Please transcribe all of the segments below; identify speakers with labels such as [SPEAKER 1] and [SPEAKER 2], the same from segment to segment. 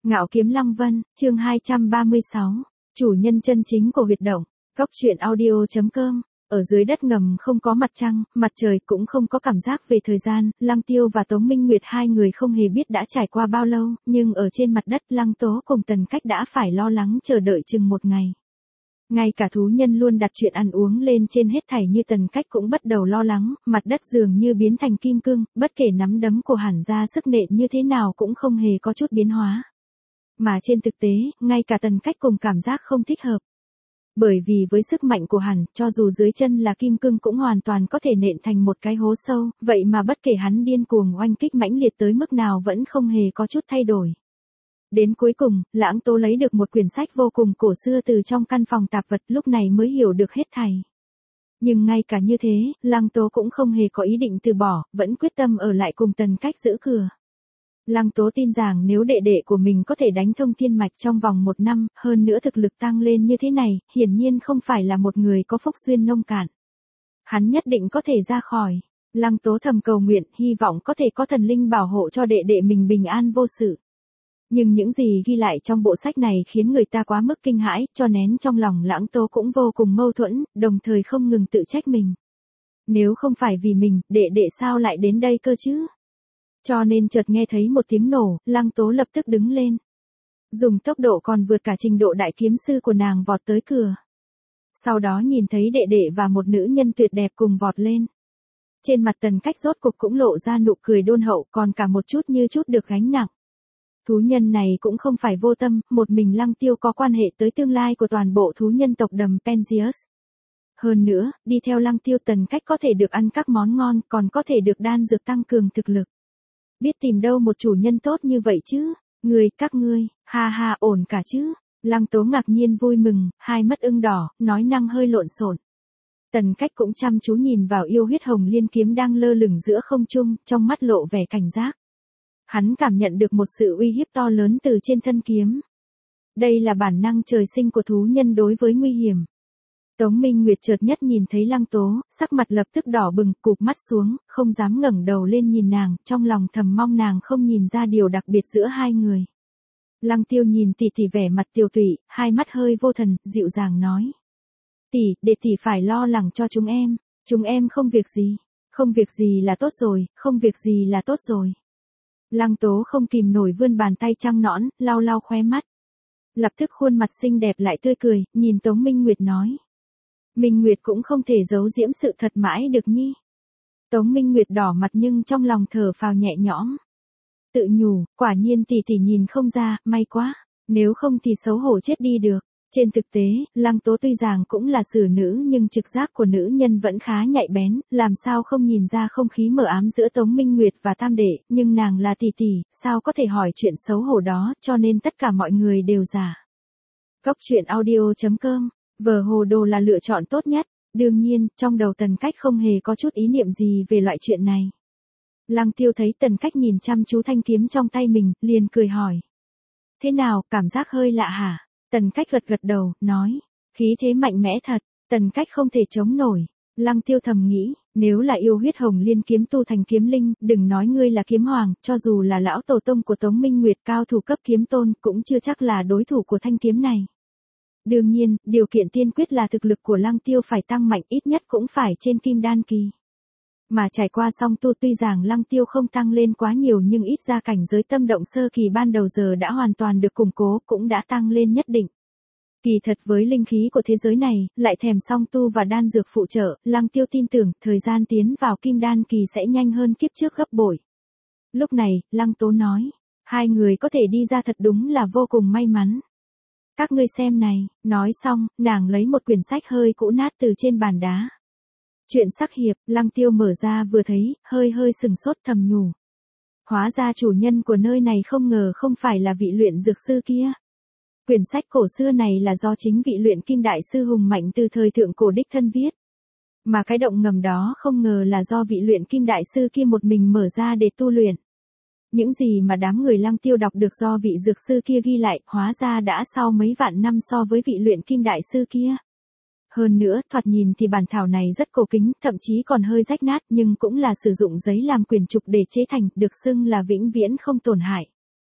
[SPEAKER 1] Ngạo Kiếm Lăng Vân, chương 236, chủ nhân chân chính của huyệt động, góc truyện audio.com. Ở dưới đất ngầm không có mặt trăng, mặt trời cũng không có cảm giác về thời gian, Lăng Tiêu và Tống Minh Nguyệt hai người không hề biết đã trải qua bao lâu, nhưng ở trên mặt đất Lăng Tố cùng Tần Cách đã phải lo lắng chờ đợi chừng một ngày. Ngay cả thú nhân luôn đặt chuyện ăn uống lên trên hết thảy như Tần Cách cũng bắt đầu lo lắng, mặt đất dường như biến thành kim cương, bất kể nắm đấm của Hàn ra sức nện như thế nào cũng không hề có chút biến hóa. Mà trên thực tế, ngay cả Tần Cách cùng cảm giác không thích hợp. Bởi vì với sức mạnh của hắn, cho dù dưới chân là kim cương cũng hoàn toàn có thể nện thành một cái hố sâu, vậy mà bất kể hắn điên cuồng oanh kích mãnh liệt tới mức nào vẫn không hề có chút thay đổi. Đến cuối cùng, Lãng Tố lấy được một quyển sách vô cùng cổ xưa từ trong căn phòng tạp vật, lúc này mới hiểu được hết thảy. Nhưng ngay cả như thế, Lăng Tố cũng không hề có ý định từ bỏ, vẫn quyết tâm ở lại cùng Tần Cách giữ cửa. Lăng Tố tin rằng nếu đệ đệ của mình có thể đánh thông thiên mạch trong vòng 1 năm, hơn nữa thực lực tăng lên như thế này, hiển nhiên không phải là một người có phúc duyên nông cạn. Hắn nhất định có thể ra khỏi. Lăng Tố thầm cầu nguyện, hy vọng có thể có thần linh bảo hộ cho đệ đệ mình bình an vô sự. Nhưng những gì ghi lại trong bộ sách này khiến người ta quá mức kinh hãi, cho nén trong lòng Lãng Tố cũng vô cùng mâu thuẫn, đồng thời không ngừng tự trách mình. Nếu không phải vì mình, đệ đệ sao lại đến đây cơ chứ? Cho nên chợt nghe thấy một tiếng nổ, Lăng Tố lập tức đứng lên. Dùng tốc độ còn vượt cả trình độ đại kiếm sư của nàng vọt tới cửa. Sau đó nhìn thấy đệ đệ và một nữ nhân tuyệt đẹp cùng vọt lên. Trên mặt Tần Cách rốt cục cũng lộ ra nụ cười đôn hậu, còn cả một chút như chút được gánh nặng. Thú nhân này cũng không phải vô tâm, một mình Lăng Tiêu có quan hệ tới tương lai của toàn bộ thú nhân tộc đầm Penzius. Hơn nữa, đi theo Lăng Tiêu Tần Cách có thể được ăn các món ngon, còn có thể được đan dược tăng cường thực lực. Biết tìm đâu một chủ nhân tốt như vậy chứ, các ngươi, ha ha ổn cả chứ. Lăng Tố ngạc nhiên vui mừng, hai mắt ưng đỏ, nói năng hơi lộn xộn. Tần Cách cũng chăm chú nhìn vào yêu huyết hồng liên kiếm đang lơ lửng giữa không trung, trong mắt lộ vẻ cảnh giác. Hắn cảm nhận được một sự uy hiếp to lớn từ trên thân kiếm. Đây là bản năng trời sinh của thú nhân đối với nguy hiểm. Tống Minh Nguyệt chợt nhất nhìn thấy Lăng Tố, sắc mặt lập tức đỏ bừng, cụp mắt xuống, không dám ngẩng đầu lên nhìn nàng, trong lòng thầm mong nàng không nhìn ra điều đặc biệt giữa hai người. Lăng Tiêu nhìn tỷ tỷ vẻ mặt tiều tụy, hai mắt hơi vô thần, dịu dàng nói. Tỷ, để tỷ phải lo lắng cho chúng em không việc gì là tốt rồi, không việc gì là tốt rồi. Lăng Tố không kìm nổi vươn bàn tay trắng nõn, lau lau khóe mắt. Lập tức khuôn mặt xinh đẹp lại tươi cười, nhìn Tống Minh Nguyệt nói. Minh Nguyệt cũng không thể giấu giễm sự thật mãi được nhi. Tống Minh Nguyệt đỏ mặt nhưng trong lòng thở phào nhẹ nhõm. Tự nhủ, quả nhiên tỷ tỷ nhìn không ra, may quá, nếu không thì xấu hổ chết đi được. Trên thực tế, Lăng Tố tuy rằng cũng là xử nữ nhưng trực giác của nữ nhân vẫn khá nhạy bén, làm sao không nhìn ra không khí mờ ám giữa Tống Minh Nguyệt và Tam Đệ, nhưng nàng là tỷ tỷ, sao có thể hỏi chuyện xấu hổ đó, cho nên tất cả mọi người đều giả. Góc truyện audio.com. Vở hồ đồ là lựa chọn tốt nhất, đương nhiên, trong đầu Tần Cách không hề có chút ý niệm gì về loại chuyện này. Lăng Tiêu thấy Tần Cách nhìn chăm chú thanh kiếm trong tay mình, liền cười hỏi. Thế nào, cảm giác hơi lạ hả? Tần Cách gật đầu, nói. Khí thế mạnh mẽ thật, Tần Cách không thể chống nổi. Lăng Tiêu thầm nghĩ, nếu là yêu huyết hồng liên kiếm tu thành kiếm linh, đừng nói ngươi là kiếm hoàng, cho dù là lão tổ tông của Tống Minh Nguyệt cao thủ cấp kiếm tôn, cũng chưa chắc là đối thủ của thanh kiếm này. Đương nhiên, điều kiện tiên quyết là thực lực của Lăng Tiêu phải tăng mạnh, ít nhất cũng phải trên kim đan kỳ. Mà trải qua song tu tuy rằng Lăng Tiêu không tăng lên quá nhiều nhưng ít ra cảnh giới tâm động sơ kỳ ban đầu giờ đã hoàn toàn được củng cố, cũng đã tăng lên nhất định. Kỳ thật với linh khí của thế giới này, lại thèm song tu và đan dược phụ trợ, Lăng Tiêu tin tưởng thời gian tiến vào kim đan kỳ sẽ nhanh hơn kiếp trước gấp bội. Lúc này, Lăng Tố nói, hai người có thể đi ra thật đúng là vô cùng may mắn. Các ngươi xem này, nói xong, nàng lấy một quyển sách hơi cũ nát từ trên bàn đá. Chuyện sắc hiệp, Lăng Tiêu mở ra vừa thấy, hơi sừng sốt thầm nhủ. Hóa ra chủ nhân của nơi này không ngờ không phải là vị luyện dược sư kia. Quyển sách cổ xưa này là do chính vị luyện kim đại sư hùng mạnh từ thời thượng cổ đích thân viết. Mà cái động ngầm đó không ngờ là do vị luyện kim đại sư kia một mình mở ra để tu luyện. Những gì mà đám người Lăng Tiêu đọc được do vị dược sư kia ghi lại, hóa ra đã sau mấy vạn năm so với vị luyện kim đại sư kia. Hơn nữa, thoạt nhìn thì bản thảo này rất cổ kính, thậm chí còn hơi rách nát, nhưng cũng là sử dụng giấy làm quyển trục để chế thành, được xưng là vĩnh viễn không tổn hại.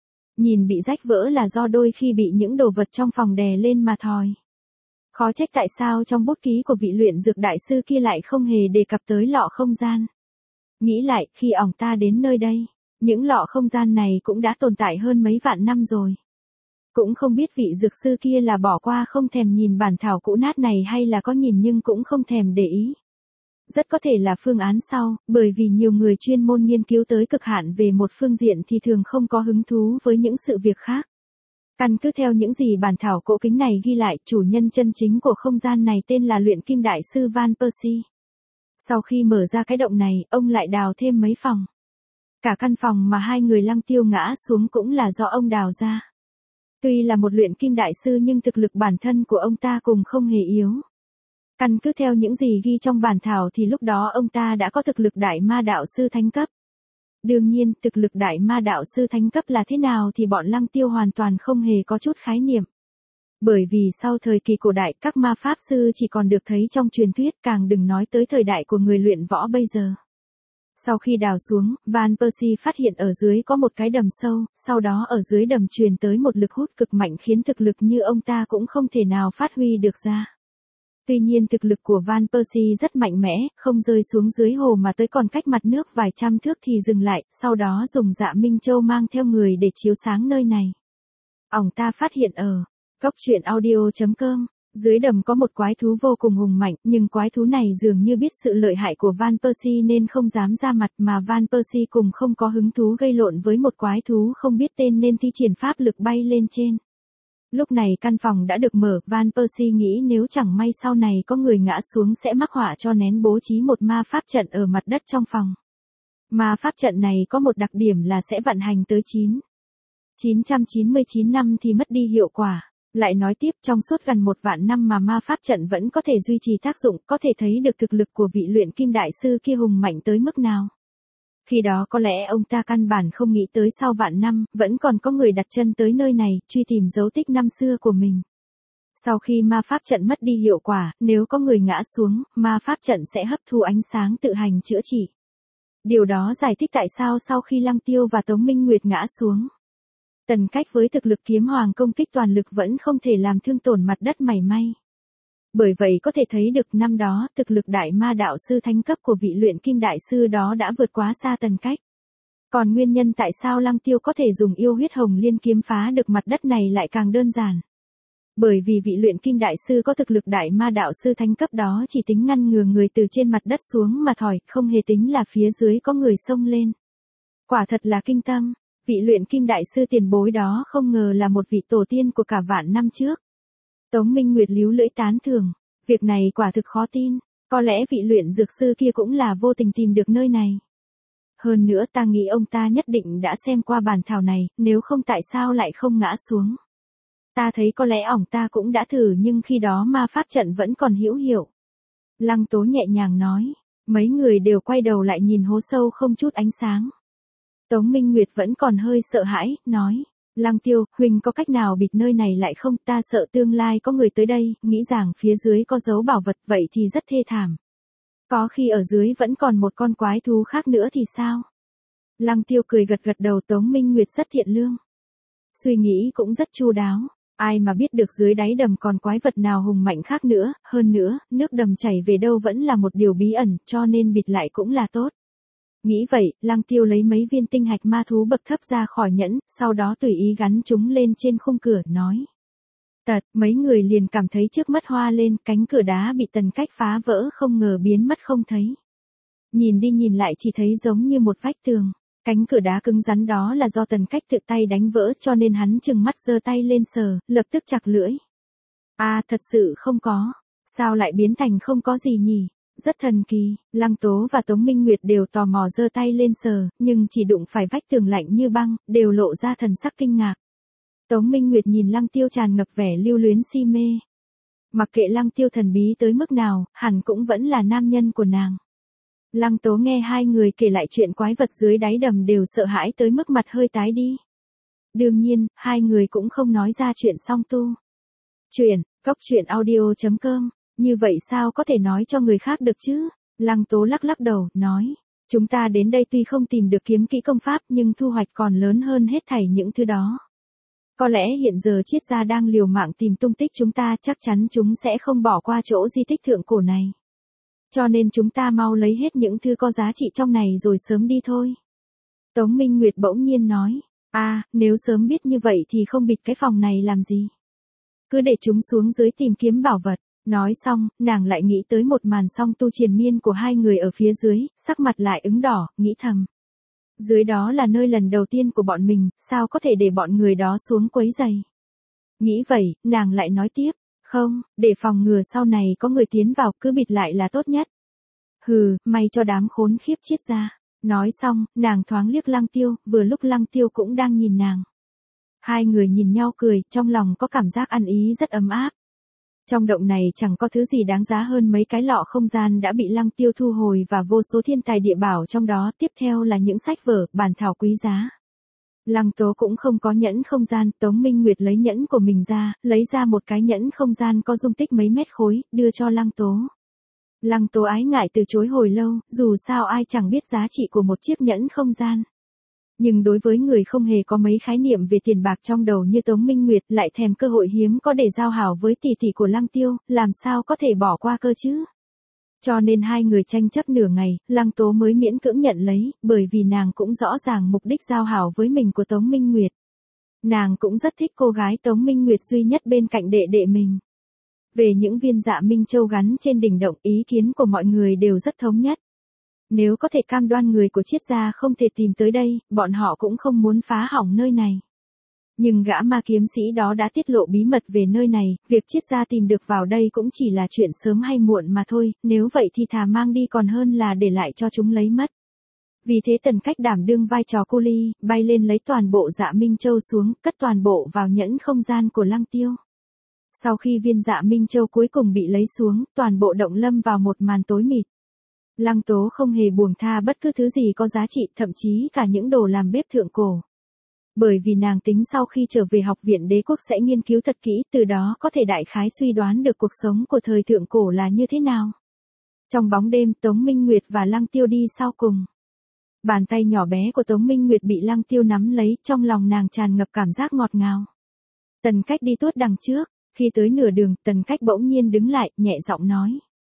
[SPEAKER 1] Nhìn bị rách vỡ là do đôi khi bị những đồ vật trong phòng đè lên mà thòi. Khó trách tại sao trong bút ký của vị luyện dược đại sư kia lại không hề đề cập tới lọ không gian. Nghĩ lại, khi ổng ta đến nơi đây, những lọ không gian này cũng đã tồn tại hơn mấy vạn năm rồi. Cũng không biết vị dược sư kia là bỏ qua không thèm nhìn bản thảo cũ nát này hay là có nhìn nhưng cũng không thèm để ý. Rất có thể là phương án sau, bởi vì nhiều người chuyên môn nghiên cứu tới cực hạn về một phương diện thì thường không có hứng thú với những sự việc khác. Căn cứ theo những gì bản thảo cổ kính này ghi lại, chủ nhân chân chính của không gian này tên là luyện kim đại sư Van Persie. Sau khi mở ra cái động này, ông lại đào thêm mấy phòng. Cả căn phòng mà hai người Lăng Tiêu ngã xuống cũng là do ông đào ra. Tuy là một luyện kim đại sư nhưng thực lực bản thân của ông ta cũng không hề yếu. Căn cứ theo những gì ghi trong bản thảo thì lúc đó ông ta đã có thực lực đại ma đạo sư thánh cấp. Đương nhiên, thực lực đại ma đạo sư thánh cấp là thế nào thì bọn Lăng Tiêu hoàn toàn không hề có chút khái niệm. Bởi vì sau thời kỳ cổ đại các ma pháp sư chỉ còn được thấy trong truyền thuyết, càng đừng nói tới thời đại của người luyện võ bây giờ. Sau khi đào xuống, Van Persie phát hiện ở dưới có một cái đầm sâu, sau đó ở dưới đầm truyền tới một lực hút cực mạnh khiến thực lực như ông ta cũng không thể nào phát huy được ra. Tuy nhiên thực lực của Van Persie rất mạnh mẽ, không rơi xuống dưới hồ mà tới còn cách mặt nước vài trăm thước thì dừng lại, sau đó dùng Dạ Minh Châu mang theo người để chiếu sáng nơi này. Ổng ta phát hiện ở goctruyện.audio.com, dưới đầm có một quái thú vô cùng hùng mạnh, nhưng quái thú này dường như biết sự lợi hại của Van Persie nên không dám ra mặt mà Van Persie cùng không có hứng thú gây lộn với một quái thú không biết tên nên thi triển pháp lực bay lên trên. Lúc này căn phòng đã được mở, Van Persie nghĩ nếu chẳng may sau này có người ngã xuống sẽ mắc họa cho nén bố trí một ma pháp trận ở mặt đất trong phòng. Ma pháp trận này có một đặc điểm là sẽ vận hành tới 999 năm thì mất đi hiệu quả. Lại nói tiếp, trong suốt gần 1 vạn năm mà ma pháp trận vẫn có thể duy trì tác dụng, có thể thấy được thực lực của vị luyện kim đại sư kia hùng mạnh tới mức nào. Khi đó có lẽ ông ta căn bản không nghĩ tới sau vạn năm, vẫn còn có người đặt chân tới nơi này, truy tìm dấu tích năm xưa của mình. Sau khi ma pháp trận mất đi hiệu quả, nếu có người ngã xuống, ma pháp trận sẽ hấp thu ánh sáng tự hành chữa trị. Điều đó giải thích tại sao sau khi Lăng Tiêu và Tống Minh Nguyệt ngã xuống, Tần Cách với thực lực kiếm hoàng công kích toàn lực vẫn không thể làm thương tổn mặt đất mảy may. Bởi vậy có thể thấy được năm đó, thực lực đại ma đạo sư thánh cấp của vị luyện kim đại sư đó đã vượt quá xa Tần Cách. Còn nguyên nhân tại sao Lăng Tiêu có thể dùng yêu huyết hồng liên kiếm phá được mặt đất này lại càng đơn giản. Bởi vì vị luyện kim đại sư có thực lực đại ma đạo sư thánh cấp đó chỉ tính ngăn ngừa người từ trên mặt đất xuống mà thỏi, không hề tính là phía dưới có người xông lên. Quả thật là kinh tâm, vị luyện kim đại sư tiền bối đó không ngờ là một vị tổ tiên của cả vạn năm trước. Tống Minh Nguyệt líu lưỡi tán thưởng, việc này quả thực khó tin, có lẽ vị luyện dược sư kia cũng là vô tình tìm được nơi này. Hơn nữa ta nghĩ ông ta nhất định đã xem qua bản thảo này, nếu không tại sao lại không ngã xuống. Ta thấy có lẽ ổng ta cũng đã thử nhưng khi đó ma pháp trận vẫn còn hữu hiệu. Lăng Tố nhẹ nhàng nói, mấy người đều quay đầu lại nhìn hố sâu không chút ánh sáng. Tống Minh Nguyệt vẫn còn hơi sợ hãi, nói, Lăng Tiêu, huynh có cách nào bịt nơi này lại không, ta sợ tương lai có người tới đây, nghĩ rằng phía dưới có dấu bảo vật vậy thì rất thê thảm. Có khi ở dưới vẫn còn một con quái thú khác nữa thì sao? Lăng Tiêu cười gật gật đầu. Tống Minh Nguyệt rất thiện lương. Suy nghĩ cũng rất chu đáo. Ai mà biết được dưới đáy đầm còn quái vật nào hùng mạnh khác nữa, hơn nữa, nước đầm chảy về đâu vẫn là một điều bí ẩn, cho nên bịt lại cũng là tốt. Nghĩ vậy, Lăng Tiêu lấy mấy viên tinh hạch ma thú bậc thấp ra khỏi nhẫn, sau đó tùy ý gắn chúng lên trên khung cửa, nói. Mấy người liền cảm thấy trước mắt hoa lên, cánh cửa đá bị Tần Cách phá vỡ không ngờ biến mất không thấy. Nhìn đi nhìn lại chỉ thấy giống như một vách tường. Cánh cửa đá cứng rắn đó là do Tần Cách tự tay đánh vỡ cho nên hắn trừng mắt giơ tay lên sờ, lập tức chặt lưỡi. Thật sự không có. Sao lại biến thành không có gì nhỉ? Rất thần kỳ. Lăng Tố và Tống Minh Nguyệt đều tò mò giơ tay lên sờ, nhưng chỉ đụng phải vách tường lạnh như băng, đều lộ ra thần sắc kinh ngạc. Tống Minh Nguyệt nhìn Lăng Tiêu tràn ngập vẻ lưu luyến si mê. Mặc kệ Lăng Tiêu thần bí tới mức nào, hẳn cũng vẫn là nam nhân của nàng. Lăng Tố nghe hai người kể lại chuyện quái vật dưới đáy đầm đều sợ hãi tới mức mặt hơi tái đi. Đương nhiên, hai người cũng không nói ra chuyện song tu. Goctruyện.audio.com, như vậy sao có thể nói cho người khác được chứ? Lăng Tố lắc lắc đầu, nói. Chúng ta đến đây tuy không tìm được kiếm kỹ công pháp nhưng thu hoạch còn lớn hơn hết thảy những thứ đó. Có lẽ hiện giờ triết gia đang liều mạng tìm tung tích chúng ta, chắc chắn chúng sẽ không bỏ qua chỗ di tích thượng cổ này. Cho nên chúng ta mau lấy hết những thứ có giá trị trong này rồi sớm đi thôi. Tống Minh Nguyệt bỗng nhiên nói, nếu sớm biết như vậy thì không bịt cái phòng này làm gì. Cứ để chúng xuống dưới tìm kiếm bảo vật. Nói xong, nàng lại nghĩ tới một màn song tu triền miên của hai người ở phía dưới, sắc mặt lại ửng đỏ, nghĩ thầm. Dưới đó là nơi lần đầu tiên của bọn mình, sao có thể để bọn người đó xuống quấy rầy. Nghĩ vậy, nàng lại nói tiếp, không, để phòng ngừa sau này có người tiến vào, cứ bịt lại là tốt nhất. Hừ, may cho đám khốn khiếp triết gia. Nói xong, nàng thoáng liếc Lăng Tiêu, vừa lúc Lăng Tiêu cũng đang nhìn nàng. Hai người nhìn nhau cười, trong lòng có cảm giác ăn ý rất ấm áp. Trong động này chẳng có thứ gì đáng giá hơn mấy cái lọ không gian đã bị Lăng Tiêu thu hồi và vô số thiên tài địa bảo trong đó, tiếp theo là những sách vở, bản thảo quý giá. Lăng Tố cũng không có nhẫn không gian, Tống Minh Nguyệt lấy nhẫn của mình ra, lấy ra một cái nhẫn không gian có dung tích mấy mét khối, đưa cho Lăng Tố. Lăng Tố ái ngại từ chối hồi lâu, dù sao ai chẳng biết giá trị của một chiếc nhẫn không gian. Nhưng đối với người không hề có mấy khái niệm về tiền bạc trong đầu như Tống Minh Nguyệt, lại thèm cơ hội hiếm có để giao hảo với tỷ tỷ của Lăng Tiêu, làm sao có thể bỏ qua cơ chứ? Cho nên hai người tranh chấp nửa ngày, Lăng Tố mới miễn cưỡng nhận lấy, bởi vì nàng cũng rõ ràng mục đích giao hảo với mình của Tống Minh Nguyệt. Nàng cũng rất thích cô gái Tống Minh Nguyệt duy nhất bên cạnh đệ đệ mình. Về những viên dạ Minh Châu gắn trên đỉnh động, ý kiến của mọi người đều rất thống nhất. Nếu có thể cam đoan người của triết gia không thể tìm tới đây, bọn họ cũng không muốn phá hỏng nơi này. Nhưng gã ma kiếm sĩ đó đã tiết lộ bí mật về nơi này, việc triết gia tìm được vào đây cũng chỉ là chuyện sớm hay muộn mà thôi, nếu vậy thì thà mang đi còn hơn là để lại cho chúng lấy mất. Vì thế Tần Cách đảm đương vai trò cu ly, bay lên lấy toàn bộ dạ Minh Châu xuống, cất toàn bộ vào nhẫn không gian của Lăng Tiêu. Sau khi viên dạ Minh Châu cuối cùng bị lấy xuống, toàn bộ động lâm vào một màn tối mịt. Lăng Tố không hề buông tha bất cứ thứ gì có giá trị, thậm chí cả những đồ làm bếp thượng cổ. Bởi vì nàng tính sau khi trở về học viện đế quốc sẽ nghiên cứu thật kỹ, từ đó có thể đại khái suy đoán được cuộc sống của thời thượng cổ là như thế nào. Trong bóng đêm, Tống Minh Nguyệt và Lăng Tiêu đi sau cùng. Bàn tay nhỏ bé của Tống Minh Nguyệt bị Lăng Tiêu nắm lấy, trong lòng nàng tràn ngập cảm giác ngọt ngào. Tần Cách đi tuốt đằng trước, khi tới nửa đường, Tần Cách bỗng nhiên đứng lại, nhẹ giọng nói.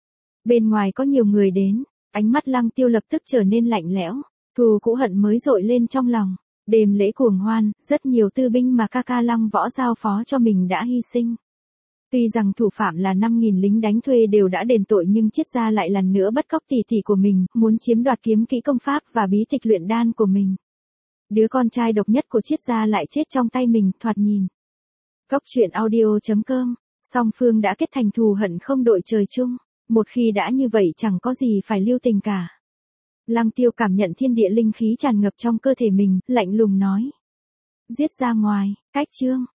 [SPEAKER 1] Bên ngoài có nhiều người đến, ánh mắt Lăng Tiêu lập tức trở nên lạnh lẽo, thù cũ hận mới dội lên trong lòng. Đêm lễ cuồng hoan, rất nhiều tư binh mà ca ca Lăng Võ giao phó cho mình đã hy sinh. Tuy rằng thủ phạm là 5.000 lính đánh thuê đều đã đền tội, nhưng triết gia lại lần nữa bắt cóc tỷ tỷ của mình, muốn chiếm đoạt kiếm kỹ công pháp và bí tịch luyện đan của mình. Đứa con trai độc nhất của triết gia lại chết trong tay mình, thoạt nhìn. Cốc.audio.com, song phương đã kết thành thù hận không đội trời chung. Một khi đã như vậy chẳng có gì phải lưu tình cả. Lăng Tiêu cảm nhận thiên địa linh khí tràn ngập trong cơ thể mình, lạnh lùng nói. Giết ra ngoài, cách chương.